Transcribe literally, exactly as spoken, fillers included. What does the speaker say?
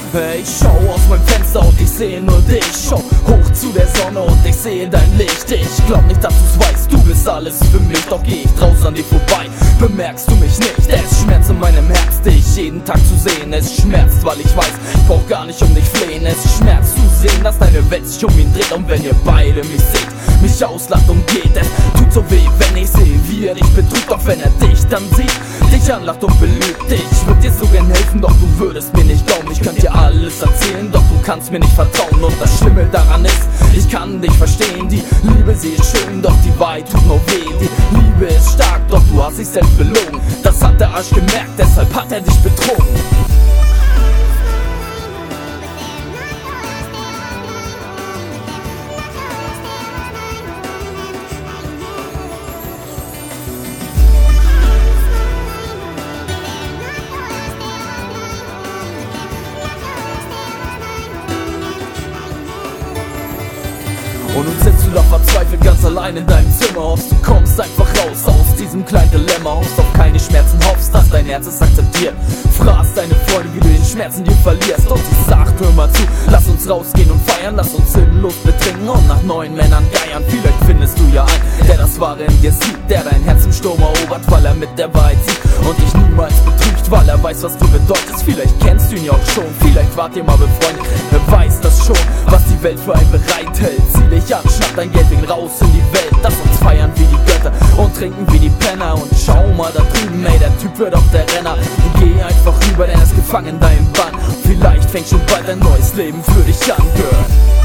Ich schau aus meinem Fenster und ich sehe nur dich. Schau hoch zu der Sonne und ich sehe dein Licht. Ich glaub nicht, dass du's weißt, du bist alles für mich. Doch geh ich draußen an dir vorbei, bemerkst du mich nicht. Es schmerzt in meinem Herz, dich jeden Tag zu sehen. Es schmerzt, weil ich weiß, ich brauch gar nicht um dich flehen. Es schmerzt zu sehen, dass deine Welt sich um ihn dreht. Und wenn ihr beide mich seht, mich auslacht und geht, es tut so weh, wenn ich sehe, wie er dich betrügt. Doch wenn er dich dann sieht, dich anlacht und belügt. Ich würd dir so gern helfen, doch du würdest mir nicht glauben. Ich könnte dir alles erzählen, doch du kannst mir nicht vertrauen. Und das Schlimme daran ist, ich kann dich verstehen. Die Liebe, sie ist schön, doch die Wahrheit tut nur weh. Die Liebe ist stark, doch du hast dich selbst belogen. Das hat der Arsch gemerkt, deshalb hat er dich betrogen. Und nun sitzt du da verzweifelt ganz allein in deinem Zimmer. Hoffst, du kommst einfach raus aus diesem kleinen Dilemma. Hoffst auf keine Schmerzen, hoffst, dass dein Herz es akzeptiert. Fragst deine Freunde, wie du den Schmerzen dir verlierst. Und sie sagt, hör mal zu, lass uns rausgehen und feiern. Lass uns sinnlos betrinken und nach neuen Männern geiern. Vielleicht findest du ja einen, der das Wahre in dir sieht, der dein Herz im Sturm erobert, weil er mit der Wahrheit sieht und dich niemals betrügt, weil er weiß, was du bedeutest. Vielleicht kennst du ihn ja auch schon, vielleicht wart ihr mal befreundet. Wer weiß das schon, was die Welt für einen bereithält. Zieh dich an, schnapp dein Geld, wegen raus in die Welt. Lass uns feiern wie die Götter und trinken wie die Penner. Und schau mal da drüben, ey, der Typ wird auch der Renner. Und geh einfach rüber, denn er ist gefangen in deinem Bann. Vielleicht fängt schon bald ein neues Leben für dich an, Girl.